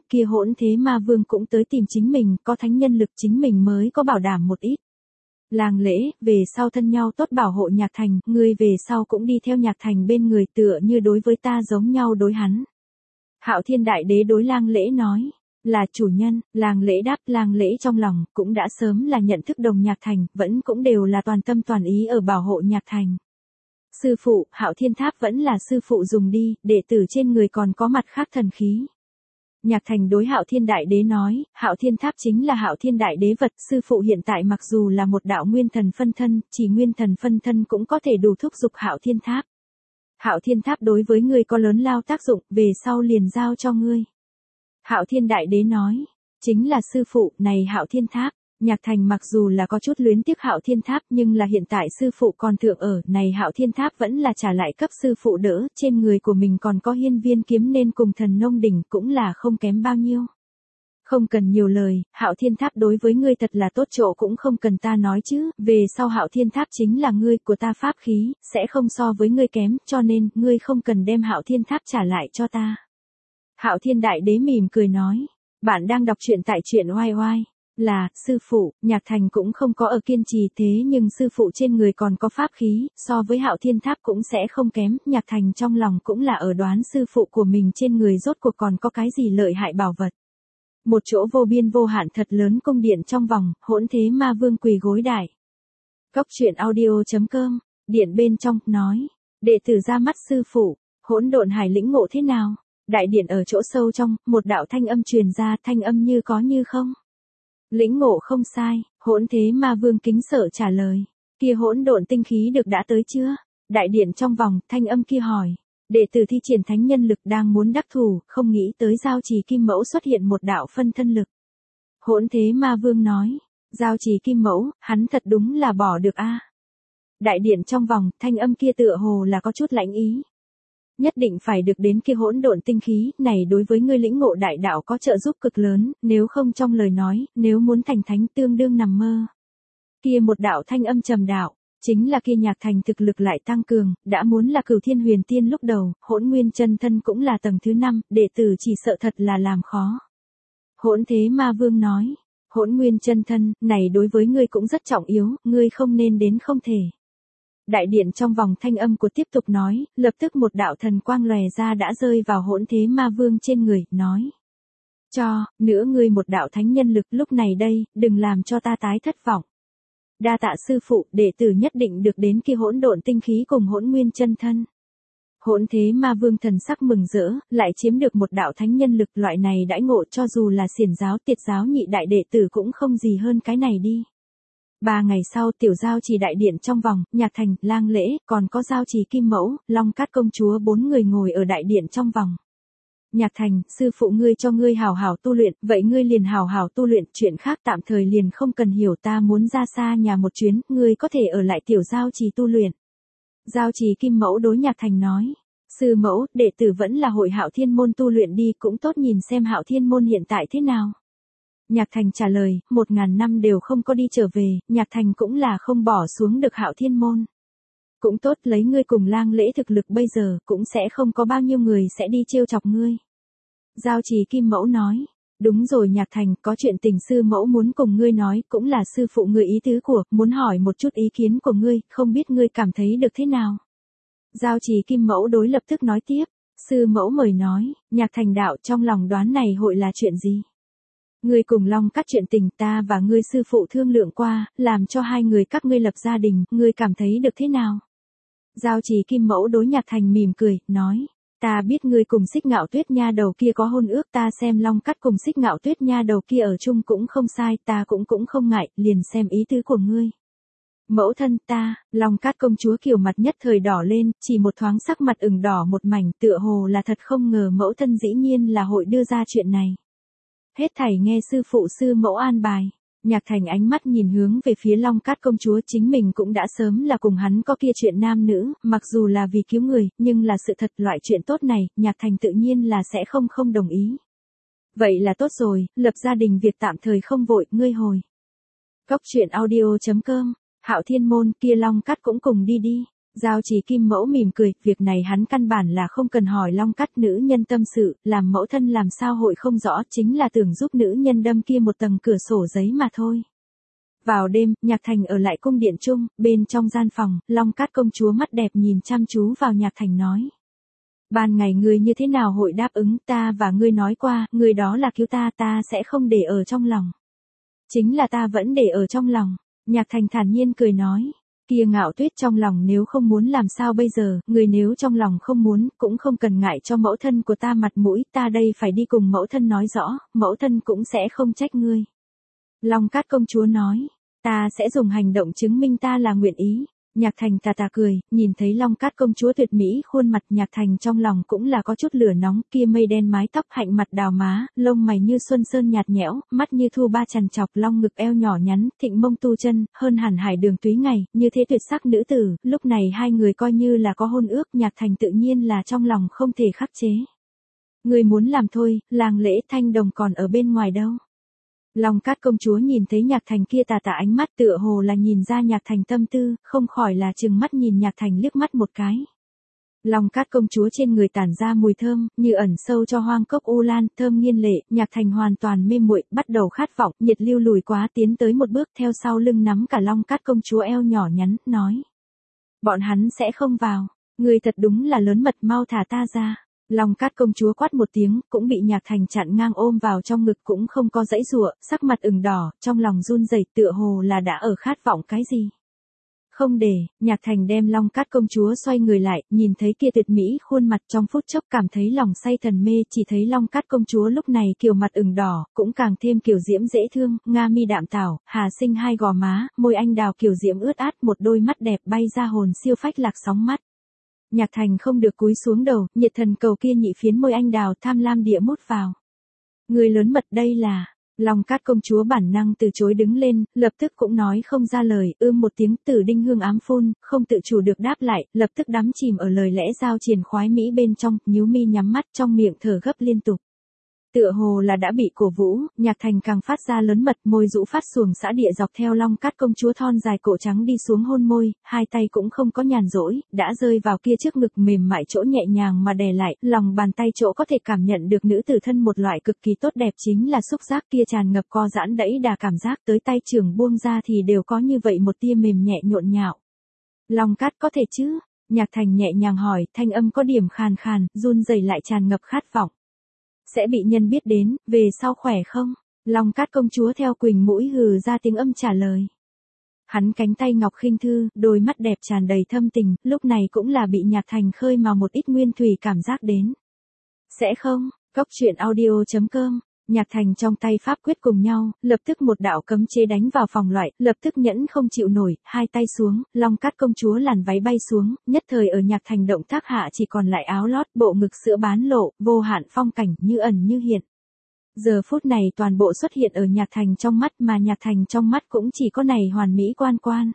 ma vương cũng tới tìm chính mình, có thánh nhân lực chính mình mới có bảo đảm một ít. Lang Lễ, về sau thân nhau tốt bảo hộ Nhạc Thành, ngươi về sau cũng đi theo Nhạc Thành bên người tựa như đối với ta giống nhau đối hắn. Hạo Thiên Đại Đế đối Lang Lễ nói, là chủ nhân, Lang Lễ đáp Lang Lễ trong lòng, cũng đã sớm là nhận thức đồng Nhạc Thành, vẫn cũng đều là toàn tâm toàn ý ở bảo hộ Nhạc Thành. Sư phụ, Hạo Thiên Tháp vẫn là sư phụ dùng đi, đệ tử trên người còn có mặt khác thần khí. Nhạc Thành đối Hạo Thiên Đại Đế nói, Hạo Thiên Tháp chính là Hạo Thiên Đại Đế vật, sư phụ hiện tại mặc dù là một đạo nguyên thần phân thân, chỉ nguyên thần phân thân cũng có thể đủ thúc giục Hạo Thiên Tháp. Hạo Thiên Tháp đối với ngươi có lớn lao tác dụng, về sau liền giao cho ngươi. Hạo Thiên Đại Đế nói, chính là sư phụ, này Hạo Thiên Tháp. Nhạc Thành mặc dù là có chút luyến tiếc Hạo Thiên Tháp nhưng là hiện tại sư phụ còn thượng ở, này Hạo Thiên Tháp vẫn là trả lại cấp sư phụ đỡ, trên người của mình còn có hiên viên kiếm nên cùng thần nông đỉnh cũng là không kém bao nhiêu. Không cần nhiều lời, Hạo Thiên Tháp đối với ngươi thật là tốt chỗ cũng không cần ta nói chứ, về sau Hạo Thiên Tháp chính là ngươi của ta pháp khí, sẽ không so với ngươi kém, cho nên, ngươi không cần đem Hạo Thiên Tháp trả lại cho ta. Hạo Thiên Đại Đế mỉm cười nói, bạn đang đọc truyện tại truyện oai oai. Là, sư phụ, Nhạc Thành cũng không có ở kiên trì thế nhưng sư phụ trên người còn có pháp khí, so với Hạo Thiên Tháp cũng sẽ không kém, Nhạc Thành trong lòng cũng là ở đoán sư phụ của mình trên người rốt cuộc còn có cái gì lợi hại bảo vật. Một chỗ vô biên vô hạn thật lớn cung điện trong vòng, hỗn thế ma vương quỳ gối đại. Cốc truyện audio.com, điện bên trong, nói, đệ tử ra mắt sư phụ, hỗn độn hải lĩnh ngộ thế nào? Đại điện ở chỗ sâu trong, một đạo thanh âm truyền ra, thanh âm như có như không. Lĩnh ngộ không sai, hỗn thế ma vương kính sợ trả lời. Kia hỗn độn tinh khí được đã tới chưa? Đại điện trong vòng, thanh âm kia hỏi. Đệ tử thi triển thánh nhân lực đang muốn đắc thủ, không nghĩ tới giao trì kim mẫu xuất hiện một đạo phân thân lực. Hỗn thế ma vương nói. Giao trì kim mẫu, hắn thật đúng là bỏ được a. Đại điện trong vòng, thanh âm kia tựa hồ là có chút lãnh ý. Nhất định phải được đến kia hỗn độn tinh khí, này đối với ngươi lĩnh ngộ đại đạo có trợ giúp cực lớn, nếu không trong lời nói, nếu muốn thành thánh tương đương nằm mơ. Kia một đạo thanh âm trầm đạo, chính là kia Nhạc Thành thực lực lại tăng cường, đã muốn là Cửu Thiên Huyền Tiên lúc đầu, hỗn nguyên chân thân cũng là tầng thứ 5, đệ tử chỉ sợ thật là làm khó. Hỗn thế ma vương nói, hỗn nguyên chân thân, này đối với ngươi cũng rất trọng yếu, ngươi không nên đến không thể. Đại điện trong vòng thanh âm của tiếp tục nói, lập tức một đạo thần quang lòe ra đã rơi vào hỗn thế ma vương trên người, nói. Nữa ngươi một đạo thánh nhân lực lúc này đây, đừng làm cho ta tái thất vọng. Đa tạ sư phụ, đệ tử nhất định được đến kia hỗn độn tinh khí cùng hỗn nguyên chân thân. Hỗn thế ma vương thần sắc mừng rỡ, lại chiếm được một đạo thánh nhân lực loại này đãi ngộ cho dù là xiển giáo tiệt giáo nhị đại đệ tử cũng không gì hơn cái này đi. 3 ngày sau tiểu giao trì đại điện trong vòng, Nhạc Thành, Lang Lễ, còn có giao trì kim mẫu, Long Cát công chúa 4 người ngồi ở đại điện trong vòng. Nhạc Thành, sư phụ ngươi cho ngươi hảo hảo tu luyện, vậy ngươi liền hảo hảo tu luyện, chuyện khác tạm thời liền không cần hiểu, ta muốn ra xa nhà một chuyến, ngươi có thể ở lại tiểu giao trì tu luyện. Giao trì Kim Mẫu đối Nhạc Thành nói, sư mẫu, đệ tử vẫn là hội Hạo Thiên môn tu luyện đi, cũng tốt nhìn xem Hạo Thiên môn hiện tại thế nào. Nhạc Thành trả lời, 1000 năm đều không có đi trở về, Nhạc Thành cũng là không bỏ xuống được Hạo Thiên môn. Cũng tốt, lấy ngươi cùng Lang Lễ thực lực bây giờ, cũng sẽ không có bao nhiêu người sẽ đi trêu chọc ngươi. Giao trì Kim Mẫu nói, đúng rồi Nhạc Thành, có chuyện tình sư mẫu muốn cùng ngươi nói, cũng là sư phụ ngươi ý tứ của, muốn hỏi một chút ý kiến của ngươi, không biết ngươi cảm thấy được thế nào. Giao trì Kim Mẫu đối lập tức nói tiếp, sư mẫu mời nói, Nhạc Thành đạo trong lòng đoán này hội là chuyện gì. Ngươi cùng Long Cắt chuyện tình ta và ngươi sư phụ thương lượng qua, làm cho hai người các ngươi lập gia đình, ngươi cảm thấy được thế nào? Giao trì Kim Mẫu đối Nhạc Thành mỉm cười, nói, ta biết ngươi cùng Xích Ngạo Tuyết nha đầu kia có hôn ước, ta xem Long Cắt cùng Xích Ngạo Tuyết nha đầu kia ở chung cũng không sai, ta cũng không ngại, liền xem ý tứ của ngươi. Mẫu thân ta, Long Cát công chúa kiểu mặt nhất thời đỏ lên, chỉ một thoáng sắc mặt ửng đỏ một mảnh, tựa hồ là thật không ngờ mẫu thân dĩ nhiên là hội đưa ra chuyện này. Hết thảy nghe sư phụ sư mẫu an bài. Nhạc Thành ánh mắt nhìn hướng về phía Long Cát công chúa, chính mình cũng đã sớm là cùng hắn có kia chuyện nam nữ, mặc dù là vì cứu người, nhưng là sự thật, loại chuyện tốt này, Nhạc Thành tự nhiên là sẽ không đồng ý. Vậy là tốt rồi, lập gia đình việc tạm thời không vội, ngươi hồi. Góc truyện audio.com, Hạo Thiên môn kia Long Cát cũng cùng đi đi. Giao trì Kim Mẫu mỉm cười, việc này hắn căn bản là không cần hỏi Long Cát, nữ nhân tâm sự, làm mẫu thân làm sao hội không rõ, chính là tưởng giúp nữ nhân đâm kia một tầng cửa sổ giấy mà thôi. Vào đêm, Nhạc Thành ở lại cung điện chung, bên trong gian phòng, Long Cát công chúa mắt đẹp nhìn chăm chú vào Nhạc Thành nói. Ban ngày ngươi như thế nào hội đáp ứng, ta và ngươi nói qua, ngươi đó là cứu ta, ta sẽ không để ở trong lòng. Chính là ta vẫn để ở trong lòng, Nhạc Thành thản nhiên cười nói. Kia Ngạo Tuyết trong lòng nếu không muốn làm sao bây giờ, người nếu trong lòng không muốn, cũng không cần ngại cho mẫu thân của ta mặt mũi, ta đây phải đi cùng mẫu thân nói rõ, mẫu thân cũng sẽ không trách ngươi. Long Cát công chúa nói, ta sẽ dùng hành động chứng minh ta là nguyện ý. Nhạc Thành tà cười, nhìn thấy Long Cát công chúa tuyệt mỹ khuôn mặt, Nhạc Thành trong lòng cũng là có chút lửa nóng, kia mây đen mái tóc, hạnh mặt đào má, lông mày như xuân sơn nhạt nhẽo, mắt như thu ba chằn chọc, long ngực eo nhỏ nhắn, thịnh mông tu chân, hơn hẳn hải đường túy ngày, như thế tuyệt sắc nữ tử, lúc này hai người coi như là có hôn ước, Nhạc Thành tự nhiên là trong lòng không thể khắc chế. Người muốn làm thôi, Lang Lễ Thanh Đồng còn ở bên ngoài đâu. Long Cát công chúa nhìn thấy Nhạc Thành kia tà ánh mắt, tựa hồ là nhìn ra Nhạc Thành tâm tư, không khỏi là trừng mắt nhìn Nhạc Thành liếc mắt một cái. Long Cát công chúa trên người tản ra mùi thơm, như ẩn sâu cho hoang cốc u lan, thơm nghiên lệ, Nhạc Thành hoàn toàn mê muội, bắt đầu khát vọng, nhiệt lưu lùi quá tiến tới một bước, theo sau lưng nắm cả Long Cát công chúa eo nhỏ nhắn, nói. Bọn hắn sẽ không vào, người thật đúng là lớn mật, mau thả ta ra. Long Cát công chúa quát một tiếng, cũng bị Nhạc Thành chặn ngang ôm vào trong ngực, cũng không có giãy giụa, sắc mặt ửng đỏ, trong lòng run rẩy, tựa hồ là đã ở khát vọng cái gì. Không để, Nhạc Thành đem Long Cát công chúa xoay người lại, nhìn thấy kia tuyệt mỹ khuôn mặt, trong phút chốc cảm thấy lòng say thần mê, chỉ thấy Long Cát công chúa lúc này kiều mặt ửng đỏ, cũng càng thêm kiều diễm dễ thương, nga mi đạm tảo, hà sinh hai gò má, môi anh đào kiều diễm ướt át, một đôi mắt đẹp bay ra hồn siêu phách lạc sóng mắt. Nhạc Thành không được cúi xuống đầu, nhiệt thần cầu kia nhị phiến môi anh đào tham lam địa mút vào. Người lớn mật đây là, Long Cát công chúa bản năng từ chối đứng lên, lập tức cũng nói không ra lời, một tiếng, Tử Đinh hương ám phun, không tự chủ được đáp lại, lập tức đắm chìm ở lời lẽ giao triền khoái mỹ bên trong, nhíu mi nhắm mắt, trong miệng thở gấp liên tục. Tựa hồ là đã bị cổ vũ, Nhạc Thành càng phát ra lớn mật, môi rũ phát xuồng xã địa dọc theo Long Cát công chúa thon dài cổ trắng đi xuống hôn môi, hai tay cũng không có nhàn rỗi, đã rơi vào kia trước ngực mềm mại chỗ nhẹ nhàng mà đè lại, lòng bàn tay chỗ có thể cảm nhận được nữ tử thân một loại cực kỳ tốt đẹp, chính là xúc giác kia tràn ngập co giãn đẫy đà cảm giác, tới tay trưởng buông ra thì đều có như vậy một tia mềm nhẹ nhộn nhạo. Long Cát có thể chứ? Nhạc Thành nhẹ nhàng hỏi, thanh âm có điểm khàn khàn, run rẩy lại tràn ngập khát vọng. Sẽ bị nhân biết đến, về sau khỏe không? Long Cát công chúa theo Quỳnh mũi hừ ra tiếng âm trả lời. Hắn cánh tay ngọc khinh thư, đôi mắt đẹp tràn đầy thâm tình, lúc này cũng là bị Nhạc Thành khơi mào một ít nguyên thủy cảm giác đến. Sẽ không? Góc truyện audio.com Nhạc Thành trong tay pháp quyết cùng nhau, lập tức một đạo cấm chế đánh vào phòng loại, lập tức nhẫn không chịu nổi, hai tay xuống, Long Cát công chúa làn váy bay xuống, nhất thời ở Nhạc Thành động tác hạ chỉ còn lại áo lót, bộ ngực sữa bán lộ, vô hạn phong cảnh như ẩn như hiện. Giờ phút này toàn bộ xuất hiện ở Nhạc Thành trong mắt mà Nhạc Thành trong mắt cũng chỉ có này hoàn mỹ quan quan.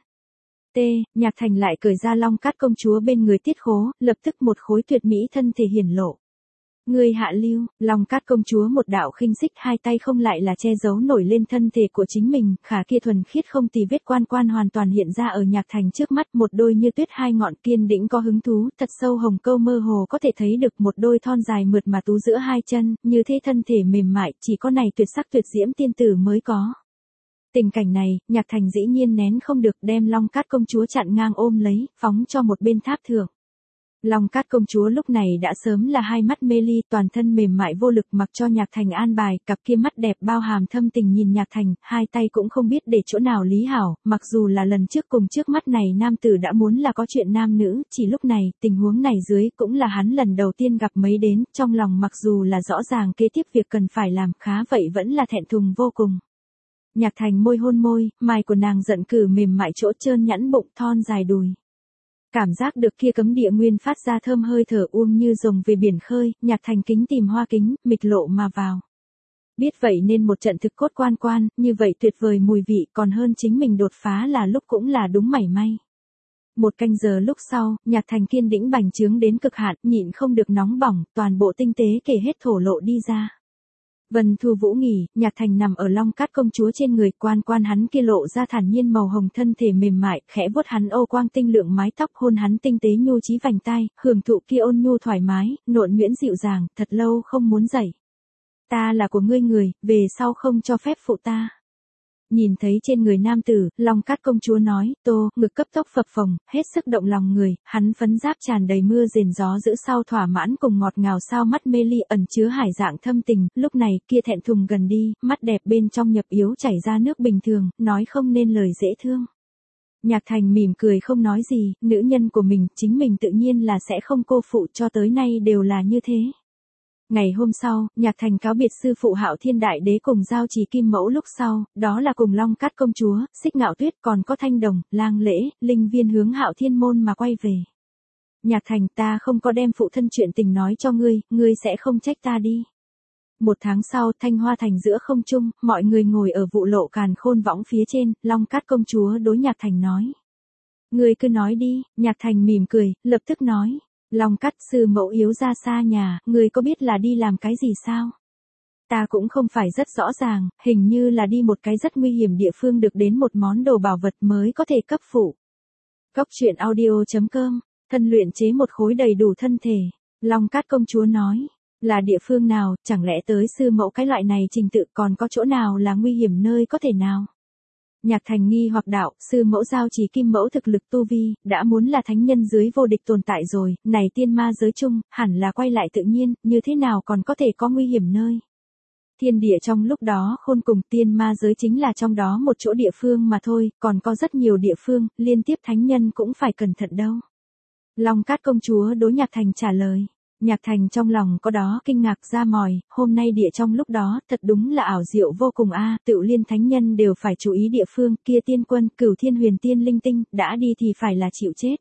Nhạc Thành lại cởi ra Long Cát công chúa bên người tiết khố, lập tức một khối tuyệt mỹ thân thể hiển lộ. Người hạ lưu, Long Cát công chúa một đạo khinh xích hai tay không lại là che giấu nổi lên thân thể của chính mình, khả kia thuần khiết không tì vết quan quan hoàn toàn hiện ra ở Nhạc Thành trước mắt, một đôi như tuyết hai ngọn kiên đĩnh có hứng thú, thật sâu hồng câu mơ hồ có thể thấy được một đôi thon dài mượt mà tú giữa hai chân, như thế thân thể mềm mại, chỉ có này tuyệt sắc tuyệt diễm tiên tử mới có. Tình cảnh này, Nhạc Thành dĩ nhiên nén không được đem Long Cát công chúa chặn ngang ôm lấy, phóng cho một bên tháp thượng. Long Cát công chúa lúc này đã sớm là hai mắt mê ly, toàn thân mềm mại vô lực mặc cho Nhạc Thành an bài, cặp kia mắt đẹp bao hàm thâm tình nhìn Nhạc Thành, hai tay cũng không biết để chỗ nào lý hảo, mặc dù là lần trước cùng trước mắt này nam tử đã muốn là có chuyện nam nữ, chỉ lúc này, tình huống này dưới cũng là hắn lần đầu tiên gặp mấy đến, trong lòng mặc dù là rõ ràng kế tiếp việc cần phải làm khá vậy vẫn là thẹn thùng vô cùng. Nhạc Thành môi hôn môi, mày của nàng giận cử mềm mại chỗ trơn nhẵn bụng thon dài đùi. Cảm giác được kia cấm địa nguyên phát ra thơm hơi thở như rồng về biển khơi, Nhạc Thành kính tìm hoa kính, mịch lộ mà vào. Biết vậy nên một trận thực cốt quan quan, như vậy tuyệt vời mùi vị còn hơn chính mình đột phá là lúc cũng là đúng mảy may. Một canh giờ lúc sau, Nhạc Thành kiên đĩnh bành trướng đến cực hạn, nhịn không được nóng bỏng, toàn bộ tinh tế kể hết thổ lộ đi ra. Vân Thu Vũ nghỉ, Nhạc Thành nằm ở Long Cát công chúa trên người, quan quan hắn kia lộ ra thản nhiên màu hồng thân thể mềm mại, khẽ vuốt hắn ô quang tinh lượng mái tóc, hôn hắn tinh tế nhu trí vành tai, hưởng thụ kia ôn nhu thoải mái, nộn nhuyễn dịu dàng, thật lâu không muốn dậy. Ta là của ngươi người, về sau không cho phép phụ ta. Nhìn thấy trên người nam tử, Long Cát công chúa nói, tô, ngực cấp tốc phập phồng, hết sức động lòng người, hắn phấn giáp tràn đầy mưa rền gió giữ sau thỏa mãn cùng ngọt ngào sao mắt mê ly ẩn chứa hải dạng thâm tình, lúc này kia thẹn thùng gần đi, mắt đẹp bên trong nhập yếu chảy ra nước bình thường, nói không nên lời dễ thương. Nhạc Thành mỉm cười không nói gì, nữ nhân của mình, chính mình tự nhiên là sẽ không cô phụ, cho tới nay đều là như thế. Ngày hôm sau, Nhạc Thành cáo biệt sư phụ Hạo Thiên Đại Đế cùng giao trì Kim Mẫu lúc sau, đó là cùng Long Cát công chúa, Xích Ngạo Tuyết còn có Thanh Đồng, Lang Lễ, Linh Viên hướng Hạo Thiên môn mà quay về. Nhạc Thành, ta không có đem phụ thân chuyện tình nói cho ngươi sẽ không trách ta đi. Một tháng sau, Thanh Hoa Thành giữa không trung, mọi người ngồi ở vụ lộ càn khôn võng phía trên, Long Cát công chúa đối Nhạc Thành nói. Ngươi cứ nói đi, Nhạc Thành mỉm cười, lập tức nói. Long Cát sư mẫu yếu ra xa nhà, ngươi có biết là đi làm cái gì sao? Ta cũng không phải rất rõ ràng, hình như là đi một cái rất nguy hiểm địa phương được đến một món đồ bảo vật mới có thể cấp phụ. Cốc truyện audio.com, thân luyện chế một khối đầy đủ thân thể. Long Cát công chúa nói, là địa phương nào, chẳng lẽ tới sư mẫu cái loại này trình tự còn có chỗ nào là nguy hiểm nơi có thể nào? Nhạc Thành nghi hoặc đạo, sư mẫu giao trì Kim Mẫu thực lực tu vi, đã muốn là thánh nhân dưới vô địch tồn tại rồi, này tiên ma giới chung, hẳn là quay lại tự nhiên, như thế nào còn có thể có nguy hiểm nơi. Thiên địa trong lúc đó khôn cùng tiên ma giới chính là trong đó một chỗ địa phương mà thôi, còn có rất nhiều địa phương, liên tiếp thánh nhân cũng phải cẩn thận đâu. Long Cát công chúa đối Nhạc Thành trả lời. Nhạc Thành trong lòng có đó kinh ngạc ra mòi, hôm nay địa trong lúc đó, thật đúng là ảo diệu vô cùng a, Tựu liên thánh nhân đều phải chú ý địa phương, kia tiên quân, Cửu Thiên Huyền Tiên linh tinh, đã đi thì phải là chịu chết.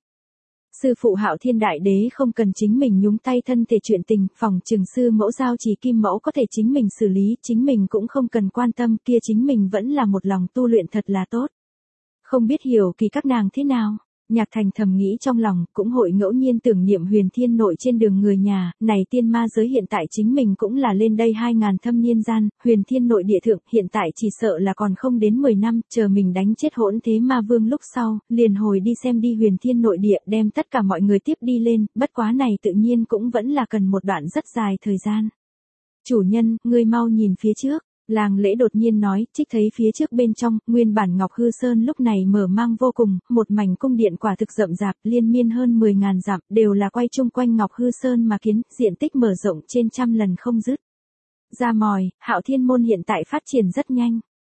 Sư phụ Hạo Thiên Đại Đế không cần chính mình nhúng tay thân thể chuyện tình, phòng trường sư mẫu giao trì Kim Mẫu có thể chính mình xử lý, chính mình cũng không cần quan tâm, kia chính mình vẫn là một lòng tu luyện thật là tốt. Không biết hiểu kỳ các nàng thế nào? Nhạc Thành thầm nghĩ trong lòng, cũng hội ngẫu nhiên tưởng niệm Huyền Thiên Nội trên đường người nhà, này tiên ma giới hiện tại chính mình cũng là lên đây 2000 thâm niên gian, Huyền Thiên Nội địa thượng, hiện tại chỉ sợ là còn không đến 10 năm, chờ mình đánh chết hỗn thế ma vương lúc sau, liền hồi đi xem đi Huyền Thiên Nội địa, đem tất cả mọi người tiếp đi lên, bất quá này tự nhiên cũng vẫn là cần một đoạn rất dài thời gian. Chủ nhân, ngươi mau nhìn phía trước. Lang Lễ đột nhiên nói, trích thấy phía trước bên trong, nguyên bản Ngọc Hư Sơn lúc này mở mang vô cùng, một mảnh cung điện quả thực rậm rạp, liên miên hơn 10.000 dặm, đều là quay chung quanh Ngọc Hư Sơn mà kiến, diện tích mở rộng trên trăm lần không dứt. Ra mòi, Hạo Thiên môn hiện tại phát triển rất nhanh.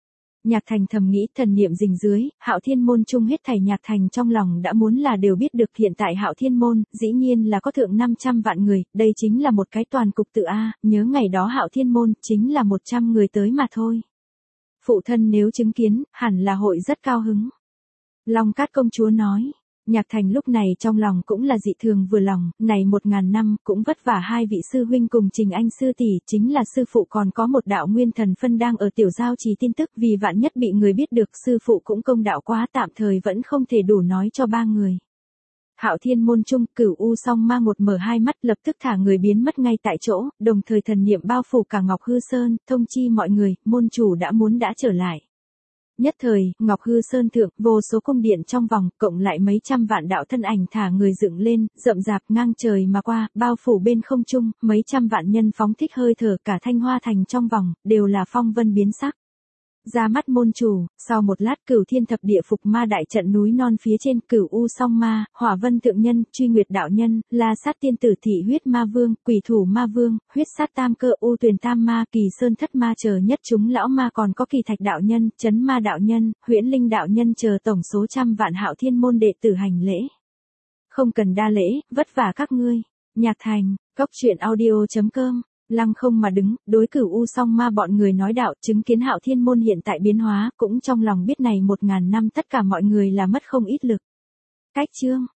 Nhạc Thành thầm nghĩ thần niệm rình dưới, Hạo Thiên môn chung hết thảy Nhạc Thành trong lòng đã muốn là đều biết được hiện tại Hạo Thiên môn, dĩ nhiên là có thượng 500 vạn người, đây chính là một cái toàn cục tự A, nhớ ngày đó Hạo Thiên môn, chính là 100 người tới mà thôi. Phụ thân nếu chứng kiến, hẳn là hội rất cao hứng. Long Cát công chúa nói. Nhạc Thành lúc này trong lòng cũng là dị thường vừa lòng, này 1000 năm cũng vất vả hai vị sư huynh cùng Trình Anh sư tỷ, chính là sư phụ còn có một đạo nguyên thần phân đang ở tiểu giao trì tin tức, vì vạn nhất bị người biết được, sư phụ cũng công đạo quá, tạm thời vẫn không thể đủ nói cho ba người. Hạo Thiên môn trung, Cửu U Song Ma một mở hai mắt lập tức thả người biến mất ngay tại chỗ, đồng thời thần niệm bao phủ cả Ngọc Hư Sơn, thông chi mọi người, môn chủ đã trở lại. Nhất thời, Ngọc Hư Sơn thượng, vô số cung điện trong vòng, cộng lại mấy trăm vạn đạo thân ảnh thả người dựng lên, rậm rạp ngang trời mà qua, bao phủ bên không trung, mấy trăm vạn nhân phóng thích hơi thở, cả Thanh Hoa thành trong vòng, đều là phong vân biến sắc. Ra mắt môn chủ, sau một lát Cửu Thiên Thập Địa Phục Ma đại trận núi non phía trên, Cửu U Song Ma, Hỏa Vân thượng nhân, Truy Nguyệt đạo nhân, La Sát tiên tử, Thị Huyết Ma Vương, Quỷ Thủ Ma Vương, Huyết Sát Tam Cơ, U Tuyền Tam Ma, Kỳ Sơn Thất Ma chờ nhất chúng lão ma, còn có Kỳ Thạch đạo nhân, Chấn Ma đạo nhân, Huyễn Linh đạo nhân chờ tổng số trăm vạn Hạo Thiên môn đệ tử hành lễ. Không cần đa lễ, vất vả các ngươi. Nhạc Thành, Goctruyện.audio.com. Lăng không mà đứng, đối Cửu U Song Ma bọn người nói đạo, chứng kiến Hạo Thiên môn hiện tại biến hóa, cũng trong lòng biết này 1000 năm tất cả mọi người là mất không ít lực. Cách chương